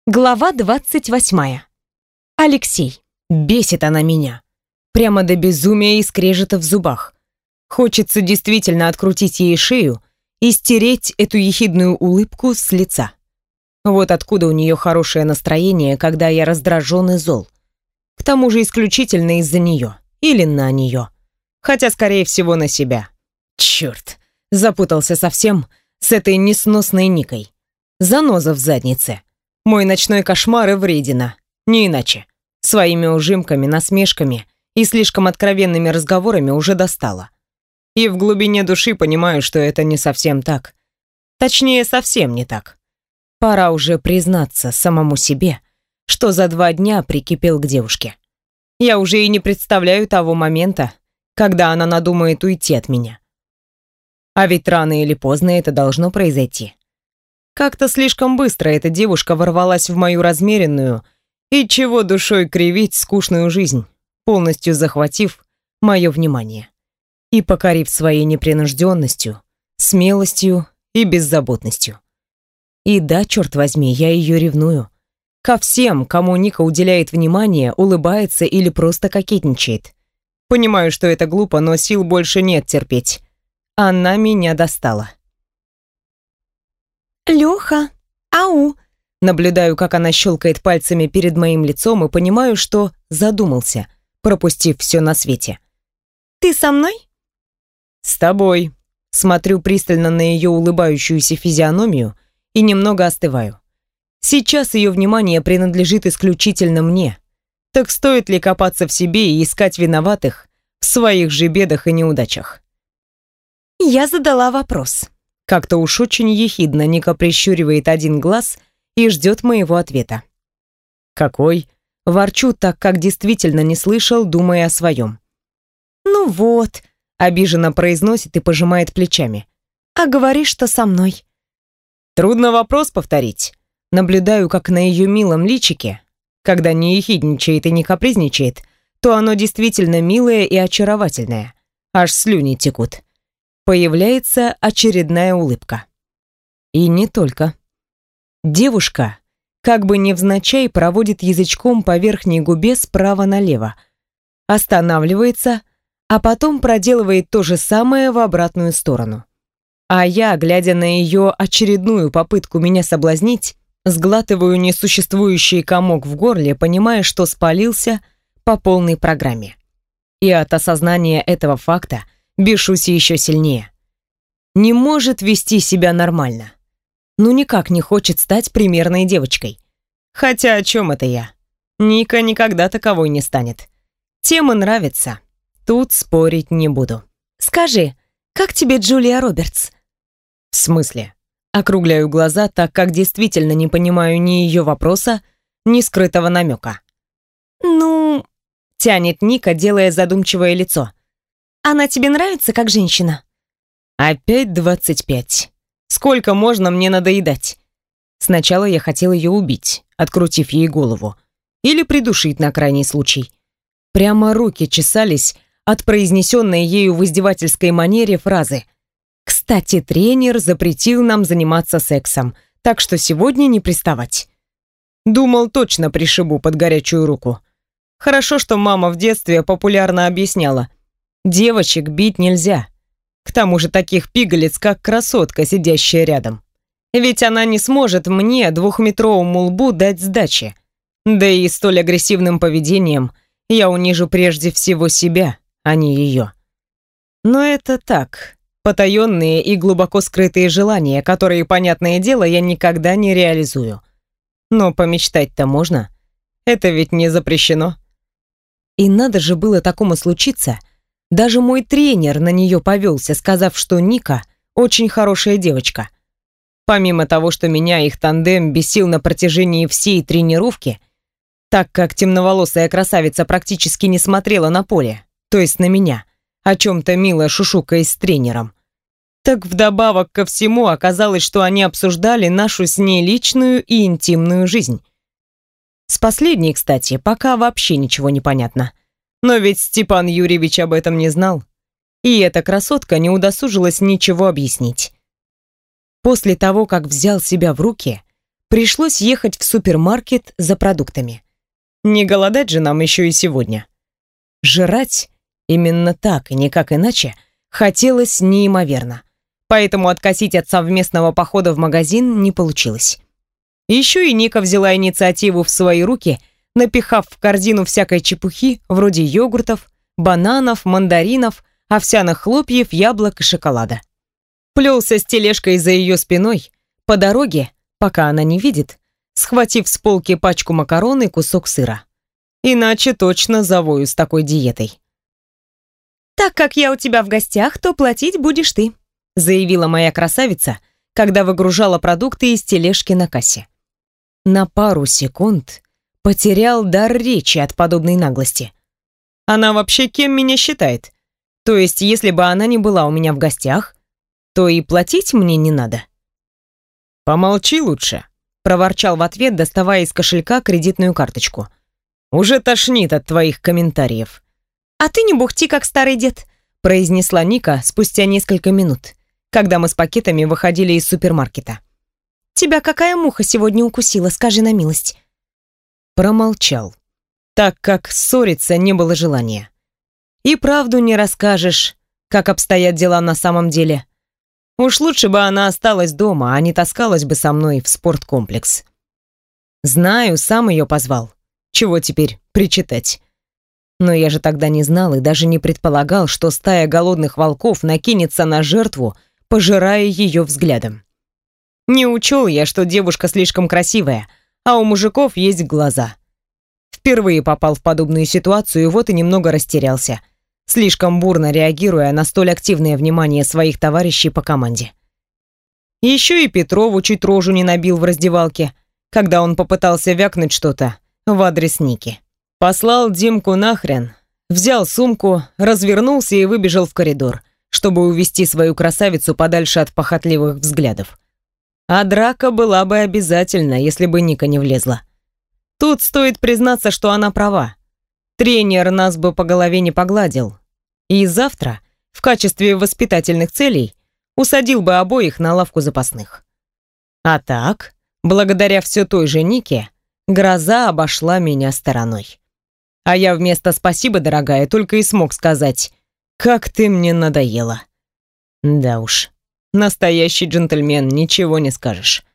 Глава 28. Алексей. Бесит она меня. Прямо до безумия и скрежета в зубах. Хочется действительно открутить ей шею и стереть эту ехидную улыбку с лица. Вот откуда у нее хорошее настроение, когда я раздражен и зол. К тому же исключительно из-за нее. Или на нее. Хотя, скорее всего, на себя. Черт, запутался совсем с этой несносной Никой. Заноза в заднице. Мой ночной кошмар и вредина. Не иначе. Своими ужимками, насмешками и слишком откровенными разговорами уже достала. И в глубине души понимаю, что это не совсем так. Точнее, совсем не так. Пора уже признаться самому себе, что за 2 дня прикипел к девушке. Я уже и не представляю того момента, когда она надумает уйти от меня. А ведь рано или поздно это должно произойти. Как-то слишком быстро эта девушка ворвалась в мою размеренную и чего душой кривить скучную жизнь, полностью захватив мое внимание и покорив своей непринужденностью, смелостью и беззаботностью. И да, черт возьми, я ее ревную. Ко всем, кому Ника уделяет внимание, улыбается или просто кокетничает. Понимаю, что это глупо, но сил больше нет терпеть. Она меня достала. «Лёха, ау!» Наблюдаю, как она щелкает пальцами перед моим лицом и понимаю, что задумался, пропустив все на свете. «Ты со мной?» «С тобой». Смотрю пристально на ее улыбающуюся физиономию и немного остываю. Сейчас ее внимание принадлежит исключительно мне. Так стоит ли копаться в себе и искать виноватых в своих же бедах и неудачах? Я задала вопрос. Как-то уж очень ехидно Ника прищуривает один глаз и ждет моего ответа. Какой? Ворчу так, как действительно не слышал, думая о своем. «Ну вот», — обиженно произносит и пожимает плечами. «А говоришь, что со мной». Трудно вопрос повторить. Наблюдаю, как на ее милом личике, когда не ехидничает и не капризничает, то оно действительно милое и очаровательное. Аж слюни текут. Появляется очередная улыбка. И не только. Девушка, как бы невзначай, проводит язычком по верхней губе справа налево, останавливается, а потом проделывает то же самое в обратную сторону. А я, глядя на ее очередную попытку меня соблазнить, сглатываю несуществующий комок в горле, понимая, что спалился по полной программе. И от осознания этого факта бешусь еще сильнее. Не может вести себя нормально. Ну никак не хочет стать примерной девочкой. Хотя о чем это я? Ника никогда таковой не станет. Тема нравится. Тут спорить не буду. «Скажи, как тебе Джулия Робертс?» В смысле? Округляю глаза, так как действительно не понимаю ни ее вопроса, ни скрытого намека. «Ну...» — тянет Ника, делая задумчивое лицо. «Она тебе нравится как женщина?» Опять 25. Сколько можно мне надоедать? Сначала я хотел ее убить, открутив ей голову. Или придушить на крайний случай. Прямо руки чесались от произнесенной ею в издевательской манере фразы. «Кстати, тренер запретил нам заниматься сексом, так что сегодня не приставать». Думал, точно пришибу под горячую руку. Хорошо, что мама в детстве популярно объясняла: девочек бить нельзя. К тому же таких пигалиц, как красотка, сидящая рядом. Ведь она не сможет мне, 2-метровому лбу, дать сдачи. Да и столь агрессивным поведением я унижу прежде всего себя, а не ее. Но это так, потаенные и глубоко скрытые желания, которые, понятное дело, я никогда не реализую. Но помечтать-то можно. Это ведь не запрещено. И надо же было такому случиться. Даже мой тренер на нее повелся, сказав, что Ника очень хорошая девочка. Помимо того, что меня их тандем бесил на протяжении всей тренировки, так как темноволосая красавица практически не смотрела на поле, то есть на меня, о чем-то мило шушукаясь с тренером, так вдобавок ко всему оказалось, что они обсуждали нашу с ней личную и интимную жизнь. С последней, кстати, пока вообще ничего не понятно. Но ведь Степан Юрьевич об этом не знал. И эта красотка не удосужилась ничего объяснить. После того, как взял себя в руки, Пришлось ехать в супермаркет за продуктами. Не голодать же нам еще и сегодня. Жрать именно так и никак иначе хотелось неимоверно. Поэтому откосить от совместного похода в магазин не получилось. Еще и Ника взяла инициативу в свои руки, напихав в корзину всякой чепухи, вроде йогуртов, бананов, мандаринов, овсяных хлопьев, яблок и шоколада. Плелся с тележкой за ее спиной, по дороге, пока она не видит, схватив с полки пачку макарон и кусок сыра. Иначе точно завою с такой диетой. «Так как я у тебя в гостях, то платить будешь ты», заявила моя красавица, когда выгружала продукты из тележки на кассе. На пару секунд потерял дар речи от подобной наглости. Она вообще кем меня считает? То есть, если бы она не была у меня в гостях, то и платить мне не надо. «Помолчи лучше», — проворчал в ответ, доставая из кошелька кредитную карточку. «Уже тошнит от твоих комментариев». «А ты не бухти, как старый дед», — произнесла Ника спустя несколько минут, когда мы с пакетами выходили из супермаркета. «Тебя какая муха сегодня укусила, скажи на милость?» Промолчал, так как ссориться не было желания. И правду не расскажешь, как обстоят дела на самом деле. Уж лучше бы она осталась дома, а не таскалась бы со мной в спорткомплекс. Знаю, сам ее позвал. Чего теперь причитать? Но я же тогда не знал и даже не предполагал, что стая голодных волков накинется на жертву, пожирая ее взглядом. Не учел я, что девушка слишком красивая, а у мужиков есть глаза. Впервые попал в подобную ситуацию и вот и немного растерялся, слишком бурно реагируя на столь активное внимание своих товарищей по команде. Еще и Петрову чуть рожу не набил в раздевалке, когда он попытался вякнуть что-то в адрес Ники. Послал Димку нахрен, взял сумку, развернулся и выбежал в коридор, чтобы увести свою красавицу подальше от похотливых взглядов. А драка была бы обязательна, если бы Ника не влезла. Тут стоит признаться, что она права. Тренер нас бы по голове не погладил. И завтра, в качестве воспитательных целей, усадил бы обоих на лавку запасных. А так, благодаря все той же Нике, гроза обошла меня стороной. А я вместо «спасибо, дорогая» только и смог сказать «как ты мне надоела». Да уж, настоящий джентльмен, ничего не скажешь.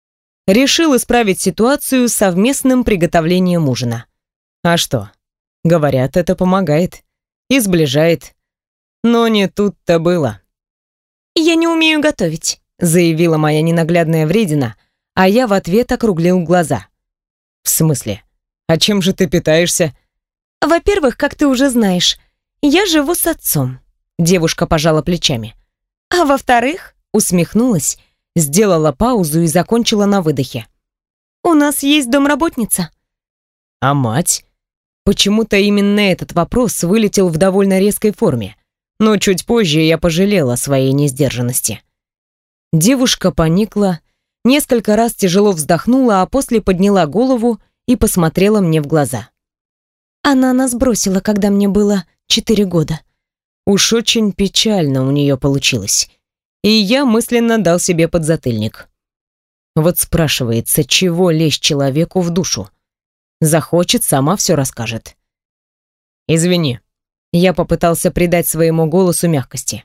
Решил исправить ситуацию совместным приготовлением ужина. А что? Говорят, это помогает и сближает. Но не тут-то было. «Я не умею готовить», заявила моя ненаглядная вредина, а я в ответ округлил глаза. «В смысле? А чем же ты питаешься?» «Во-первых, как ты уже знаешь, я живу с отцом», девушка пожала плечами. «А во-вторых», усмехнулась, сделала паузу и закончила на выдохе. «У нас есть домработница». «А мать?» Почему-то именно этот вопрос вылетел в довольно резкой форме, но чуть позже я пожалела о своей несдержанности. Девушка поникла, несколько раз тяжело вздохнула, а после подняла голову и посмотрела мне в глаза. «Она нас бросила, когда мне было 4 года». Уж очень печально у нее получилось. И я мысленно дал себе подзатыльник. Вот спрашивается, чего лезть человеку в душу? Захочет, сама все расскажет. «Извини», я попытался придать своему голосу мягкости.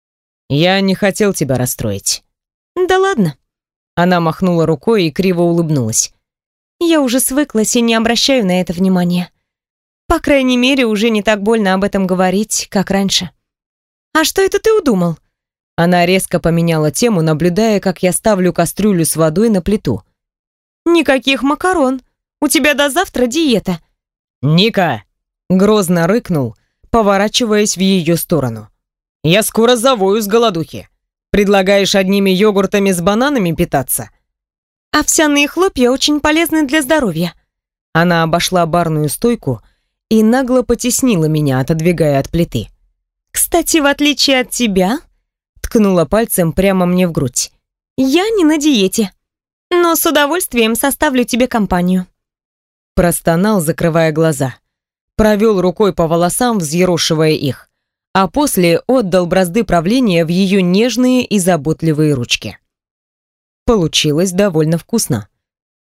«Я не хотел тебя расстроить». «Да ладно». Она махнула рукой и криво улыбнулась. «Я уже свыклась и не обращаю на это внимания. По крайней мере, уже не так больно об этом говорить, как раньше. А что это ты удумал?» Она резко поменяла тему, наблюдая, как я ставлю кастрюлю с водой на плиту. «Никаких макарон. У тебя до завтра диета». «Ника!» — грозно рыкнул, поворачиваясь в ее сторону. «Я скоро завою с голодухи. Предлагаешь одними йогуртами с бананами питаться?» «Овсяные хлопья очень полезны для здоровья». Она обошла барную стойку и нагло потеснила меня, отодвигая от плиты. «Кстати, в отличие от тебя», — ткнула пальцем прямо мне в грудь, «я не на диете, но с удовольствием составлю тебе компанию». Простонал, закрывая глаза. Провел рукой по волосам, взъерошивая их, а после отдал бразды правления в ее нежные и заботливые ручки. Получилось довольно вкусно.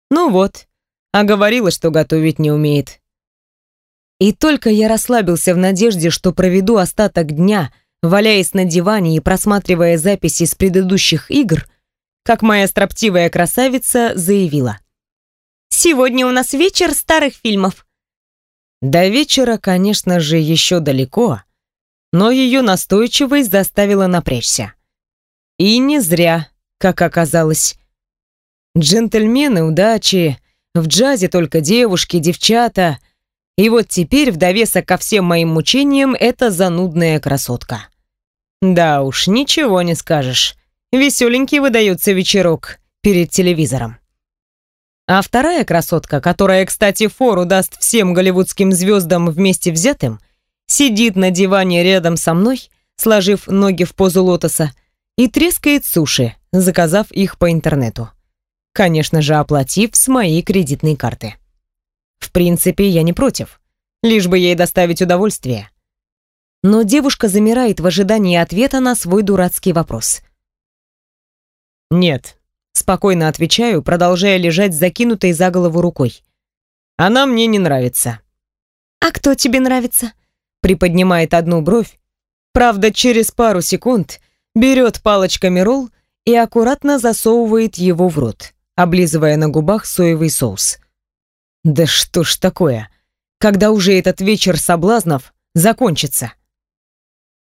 Ну вот, а говорила, что готовить не умеет. И только я расслабился в надежде, что проведу остаток дня, валяясь на диване и просматривая записи с предыдущих игр, как моя строптивая красавица заявила: «Сегодня у нас вечер старых фильмов». До вечера, конечно же, еще далеко, но ее настойчивость заставила напрячься. И не зря, как оказалось. Джентльмены, удачи, в джазе только девушки, девчата. И вот теперь, в довесок ко всем моим мучениям, эта занудная красотка. Да уж, ничего не скажешь. Веселенький выдается вечерок перед телевизором. А вторая красотка, которая, кстати, фору даст всем голливудским звездам вместе взятым, сидит на диване рядом со мной, сложив ноги в позу лотоса, и трескает суши, заказав их по интернету. Конечно же, оплатив с моей кредитной карты. В принципе, я не против, лишь бы ей доставить удовольствие. Но девушка замирает в ожидании ответа на свой дурацкий вопрос. «Нет», — спокойно отвечаю, продолжая лежать с закинутой за голову рукой. «Она мне не нравится». «А кто тебе нравится?» Приподнимает одну бровь, правда, через пару секунд берет палочками ролл и аккуратно засовывает его в рот, облизывая на губах соевый соус. Да что ж такое? Когда уже этот вечер соблазнов закончится?